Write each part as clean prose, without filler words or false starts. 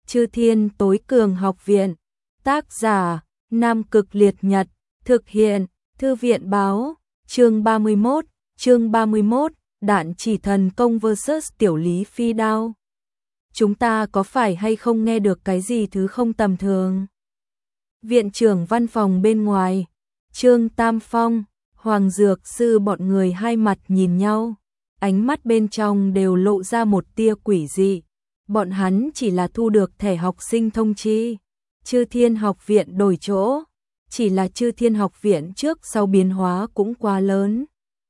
Chư Thiên Tối Cường Học Viện. Tác giả: Nam Cực Liệt Nhật. Thực hiện: Thư viện báo. Chương 31, Đạn Chỉ Thần Công vs Tiểu Lý Phi Đao. Chúng ta có phải hay không nghe được cái gì thứ không tầm thường? Viện trưởng văn phòng bên ngoài, Trương Tam Phong, Hoàng Dược Sư bọn người hai mặt nhìn nhau, ánh mắt bên trong đều lộ ra một tia quỷ dị. Bọn hắn chỉ là thu được thẻ học sinh thông chi, Chư Thiên Học Viện đổi chỗ, chỉ là Chư Thiên Học Viện trước sau biến hóa cũng quá lớn.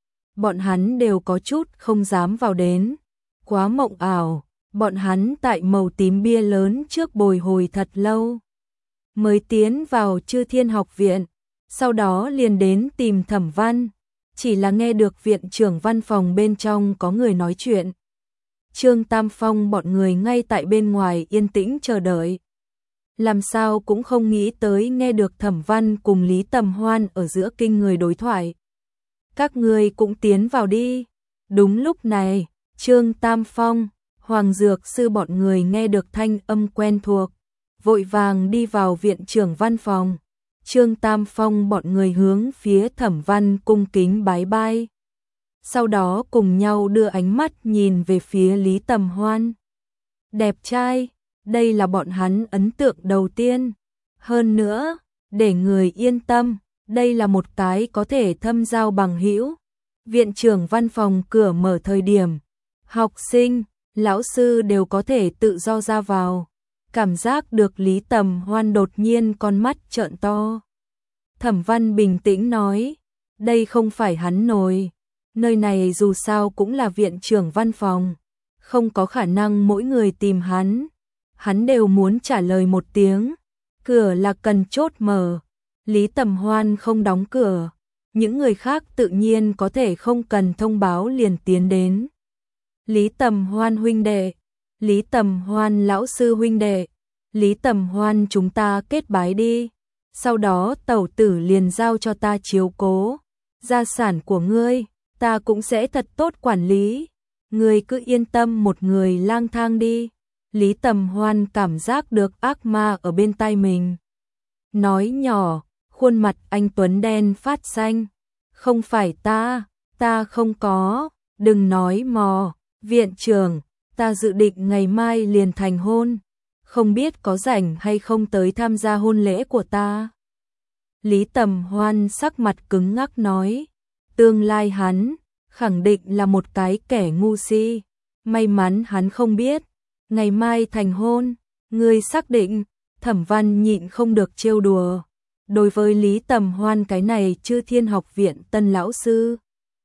Bọn hắn đều có chút không dám vào đến, quá mộng ảo, bọn hắn tại màu tím bia lớn trước bồi hồi thật lâu, mới tiến vào Chư Thiên Học Viện, sau đó liền đến tìm Thẩm Văn, chỉ là nghe được viện trưởng văn phòng bên trong có người nói chuyện. Trương Tam Phong bọn người ngay tại bên ngoài yên tĩnh chờ đợi. Làm sao cũng không nghĩ tới nghe được Thẩm Văn cùng Lý Tầm Hoan ở giữa kinh người đối thoại. Các người cũng tiến vào đi. Đúng lúc này, Trương Tam Phong, Hoàng Dược Sư bọn người nghe được thanh âm quen thuộc, vội vàng đi vào viện trưởng văn phòng. Trương Tam Phong bọn người hướng phía Thẩm Văn cung kính bái bai. Sau đó cùng nhau đưa ánh mắt nhìn về phía Lý Tầm Hoan. Đẹp trai, đây là bọn hắn ấn tượng đầu tiên. Hơn nữa, để người yên tâm, đây là một cái có thể thâm giao bằng hữu. Viện trưởng văn phòng cửa mở thời điểm, học sinh, lão sư đều có thể tự do ra vào. Cảm giác được Lý Tầm Hoan đột nhiên con mắt trợn to. Thẩm Văn bình tĩnh nói, đây không phải hắn nồi. Nơi này dù sao cũng là viện trưởng văn phòng, không có khả năng mỗi người tìm hắn đều muốn trả lời một tiếng, cửa là cần chốt mở. Lý Tầm Hoan không đóng cửa, những người khác tự nhiên có thể không cần thông báo liền tiến đến. Lý Tầm Hoan huynh đệ, Lý Tầm Hoan lão sư huynh đệ, Lý Tầm Hoan chúng ta kết bái đi, sau đó tẩu tử liền giao cho ta chiếu cố, gia sản của ngươi ta cũng sẽ thật tốt quản lý, ngươi cứ yên tâm một người lang thang đi. Lý Tầm Hoan cảm giác được ác ma ở bên tai mình. Nói nhỏ, khuôn mặt anh tuấn đen phát xanh. Không phải ta không có, đừng nói mò, viện trưởng, ta dự định ngày mai liền thành hôn, không biết có rảnh hay không tới tham gia hôn lễ của ta. Lý Tầm Hoan sắc mặt cứng ngắc nói. Tương lai hắn, khẳng định là một cái kẻ ngu si. May mắn hắn không biết. Ngày mai thành hôn, ngươi xác định. Thẩm Văn nhịn không được trêu đùa. Đối với Lý Tầm Hoan cái này Chư Thiên Học Viện tân lão sư,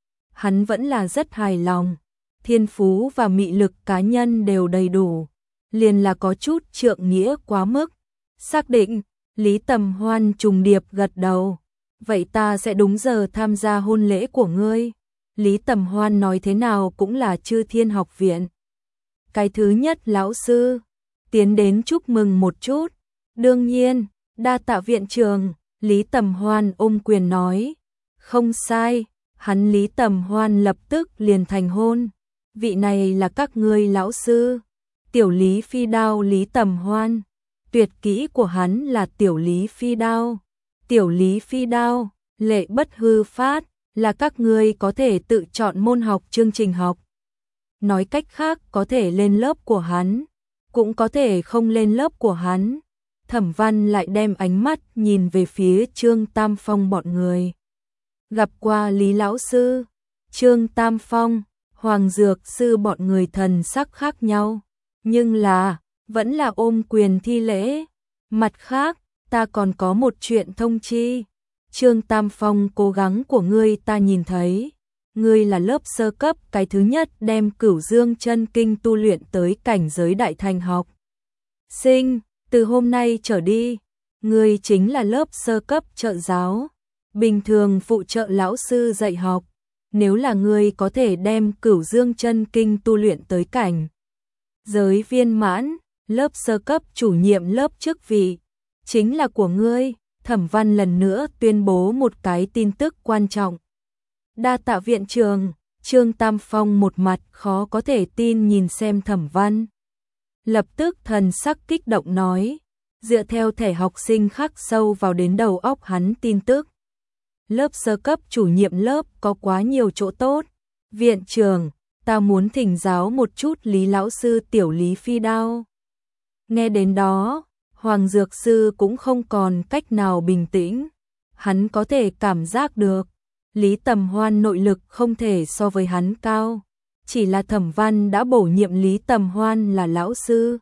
hắn vẫn là rất hài lòng. Thiên phú và mị lực cá nhân đều đầy đủ. Liền là có chút trượng nghĩa quá mức. Xác định, Lý Tầm Hoan trùng điệp gật đầu. Vậy ta sẽ đúng giờ tham gia hôn lễ của ngươi. Lý Tầm Hoan nói thế nào cũng là Chư Thiên Học Viện. Cái thứ nhất lão sư, tiến đến chúc mừng một chút. Đương nhiên, đa tạ viện trưởng, Lý Tầm Hoan ôm quyền nói. Không sai, hắn Lý Tầm Hoan lập tức liền thành hôn. Vị này là các ngươi lão sư. Tiểu Lý Phi Đao Lý Tầm Hoan. Tuyệt kỹ của hắn là Tiểu Lý Phi Đao. Tiểu Lý Phi Đao, lệ bất hư phát, là các ngươi có thể tự chọn môn học chương trình học. Nói cách khác có thể lên lớp của hắn, cũng có thể không lên lớp của hắn. Thẩm Văn lại đem ánh mắt nhìn về phía Trương Tam Phong bọn người. Gặp qua Lý lão sư, Trương Tam Phong, Hoàng Dược Sư bọn người thần sắc khác nhau, nhưng là vẫn là ôm quyền thi lễ. Mặt khác, ta còn có một chuyện thông chi. Trương Tam Phong, cố gắng của ngươi ta nhìn thấy. Ngươi là lớp sơ cấp cái thứ nhất đem Cửu Dương Chân Kinh tu luyện tới cảnh giới đại thành học sinh. Từ hôm nay trở đi, ngươi chính là lớp sơ cấp trợ giáo. Bình thường phụ trợ lão sư dạy học. Nếu là ngươi có thể đem Cửu Dương Chân Kinh tu luyện tới cảnh giới viên mãn, lớp sơ cấp chủ nhiệm lớp chức vị chính là của ngươi. Thẩm Văn lần nữa tuyên bố một cái tin tức quan trọng. Đa tạ viện trưởng. Trương Tam Phong một mặt khó có thể tin nhìn xem Thẩm Văn. lập tức thần sắc kích động nói, dựa theo thẻ học sinh khắc sâu vào đến đầu óc hắn tin tức. Lớp sơ cấp chủ nhiệm lớp có quá nhiều chỗ tốt. Viện trưởng, ta muốn thỉnh giáo một chút Lý lão sư tiểu Lý Phi Đao. Nghe đến đó, Hoàng Dược Sư cũng không còn cách nào bình tĩnh. Hắn có thể cảm giác được, Lý Tầm Hoan nội lực không thể so với hắn cao. Chỉ là Thẩm Văn đã bổ nhiệm Lý Tầm Hoan là lão sư.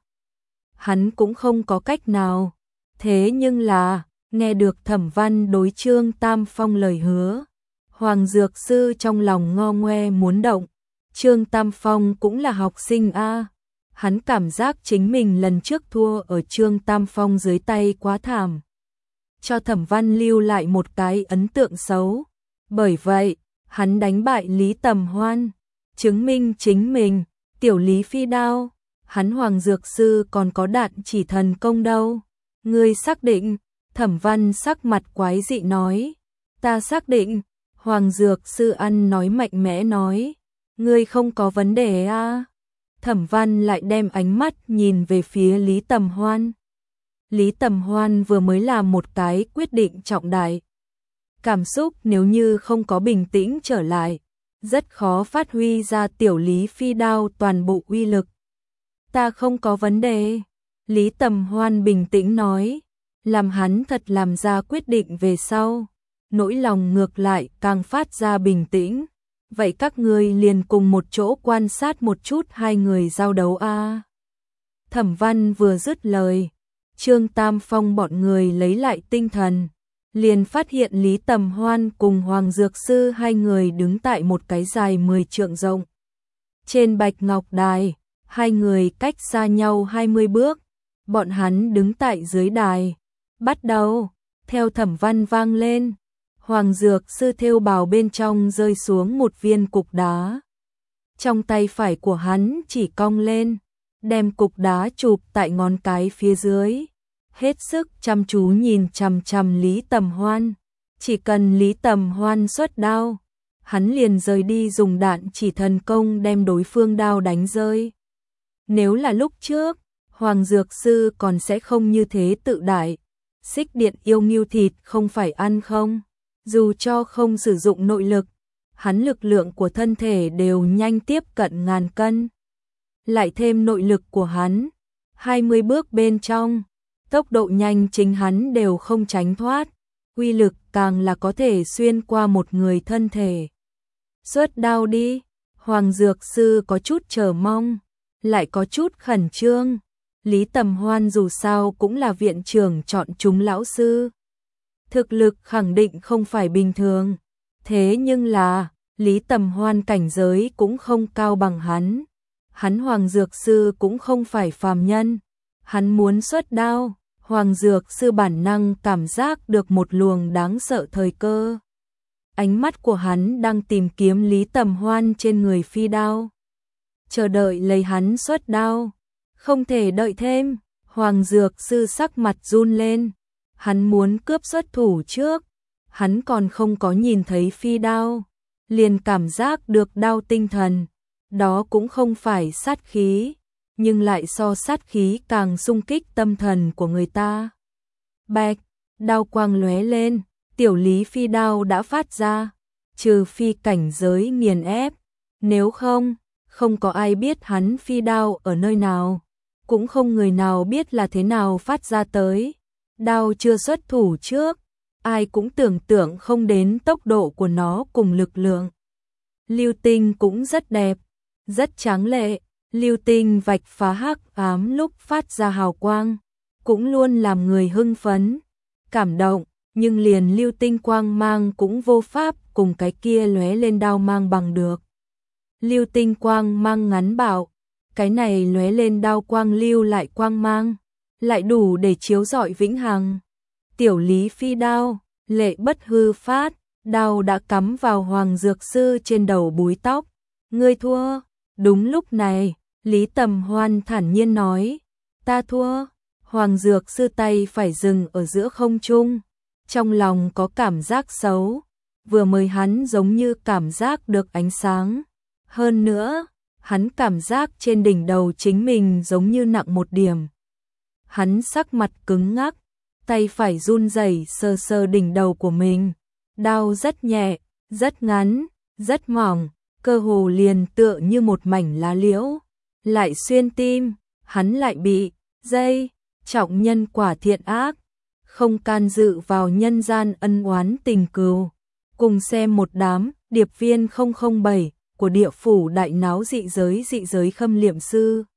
Hắn cũng không có cách nào. Thế nhưng là, nghe được Thẩm Văn đối Trương Tam Phong lời hứa, Hoàng Dược Sư trong lòng ngo ngoe muốn động. Trương Tam Phong cũng là học sinh a. Hắn cảm giác chính mình lần trước thua ở Trương Tam Phong dưới tay quá thảm, cho Thẩm Văn lưu lại một cái ấn tượng xấu. Bởi vậy, hắn đánh bại Lý Tầm Hoan, chứng minh chính mình, tiểu Lý Phi Đao, hắn Hoàng Dược Sư còn có đạn chỉ thần công đâu. Ngươi xác định? Thẩm Văn sắc mặt quái dị nói. Ta xác định. Hoàng Dược Sư ăn nói mạnh mẽ nói. Ngươi không có vấn đề à? Thẩm Văn lại đem ánh mắt nhìn về phía Lý Tầm Hoan. Lý Tầm Hoan vừa mới làm một cái quyết định trọng đại. Cảm xúc nếu như không có bình tĩnh trở lại, rất khó phát huy ra tiểu Lý Phi Đao toàn bộ uy lực. Ta không có vấn đề. Lý Tầm Hoan bình tĩnh nói. Làm hắn thật làm ra quyết định về sau, nỗi lòng ngược lại càng phát ra bình tĩnh. Vậy các ngươi liền cùng một chỗ quan sát một chút hai người giao đấu a. Thẩm Văn vừa dứt lời, Trương Tam Phong bọn người lấy lại tinh thần, liền phát hiện Lý Tầm Hoan cùng Hoàng Dược Sư hai người đứng tại một cái dài 10 trượng rộng. Trên bạch ngọc đài, hai người cách xa nhau 20 bước, bọn hắn đứng tại dưới đài. Bắt đầu, theo Thẩm Văn vang lên, Hoàng Dược Sư thêu bào bên trong rơi xuống một viên cục đá. Trong tay phải của hắn chỉ cong lên, đem cục đá chụp tại ngón cái phía dưới. Hết sức chăm chú nhìn chằm chằm Lý Tầm Hoan. Chỉ cần Lý Tầm Hoan xuất đao, hắn liền rời đi dùng đạn chỉ thần công đem đối phương đao đánh rơi. Nếu là lúc trước, Hoàng Dược Sư còn sẽ không như thế tự đại. Xích điện yêu ngưu thịt không phải ăn không? Dù cho không sử dụng nội lực, hắn lực lượng của thân thể đều nhanh tiếp cận 1000 cân. Lại thêm nội lực của hắn, 20 bước bên trong, tốc độ nhanh chính hắn đều không tránh thoát, uy lực càng là có thể xuyên qua một người thân thể. Xuất đao đi, Hoàng Dược Sư có chút chờ mong, lại có chút khẩn trương. Lý Tầm Hoan dù sao cũng là viện trưởng chọn chúng lão sư. Thực lực khẳng định không phải bình thường. Thế nhưng là, Lý Tầm Hoan cảnh giới cũng không cao bằng hắn. Hắn Hoàng Dược Sư cũng không phải phàm nhân. Hắn muốn xuất đao, Hoàng Dược Sư bản năng cảm giác được một luồng đáng sợ thời cơ. Ánh mắt của hắn đang tìm kiếm Lý Tầm Hoan trên người phi đao, chờ đợi lấy hắn xuất đao. Không thể đợi thêm, Hoàng Dược Sư sắc mặt run lên. Hắn muốn cướp xuất thủ trước, hắn còn không có nhìn thấy phi đao, liền cảm giác được đau tinh thần. Đó cũng không phải sát khí, nhưng lại so sát khí càng xung kích tâm thần của người ta. Bạch, đao quang lóe lên, tiểu Lý Phi đao đã phát ra, trừ phi cảnh giới nghiền ép, nếu không, không có ai biết hắn phi đao ở nơi nào, cũng không người nào biết là thế nào phát ra tới. Đao chưa xuất thủ trước, ai cũng tưởng tượng không đến tốc độ của nó cùng lực lượng. Lưu tinh cũng rất đẹp, rất tráng lệ. Lưu tinh vạch phá hắc ám lúc phát ra hào quang, cũng luôn làm người hưng phấn, cảm động, nhưng liền lưu tinh quang mang cũng vô pháp cùng cái kia lóe lên đao mang bằng được. Lưu tinh quang mang ngắn bạo, cái này lóe lên đao quang lưu lại quang mang, lại đủ để chiếu rọi vĩnh hằng. Tiểu Lý Phi đao, lệ bất hư phát, đao đã cắm vào Hoàng Dược Sư trên đầu búi tóc. Ngươi thua. Đúng lúc này, Lý Tầm Hoan thản nhiên nói, ta thua. Hoàng Dược Sư tay phải dừng ở giữa không trung, trong lòng có cảm giác xấu. Vừa mới hắn giống như cảm giác được ánh sáng. Hơn nữa, hắn cảm giác trên đỉnh đầu chính mình giống như nặng một điểm. Hắn sắc mặt cứng ngắc, tay phải run rẩy sờ sờ đỉnh đầu của mình. Đao rất nhẹ, rất ngắn, rất mỏng, cơ hồ liền tựa như một mảnh lá liễu. Lại xuyên tim, hắn lại bị dây trọng nhân quả thiện ác, không can dự vào nhân gian ân oán tình cừu. Cùng xem một đám điệp viên 007 của địa phủ đại náo dị giới khâm liệm sư.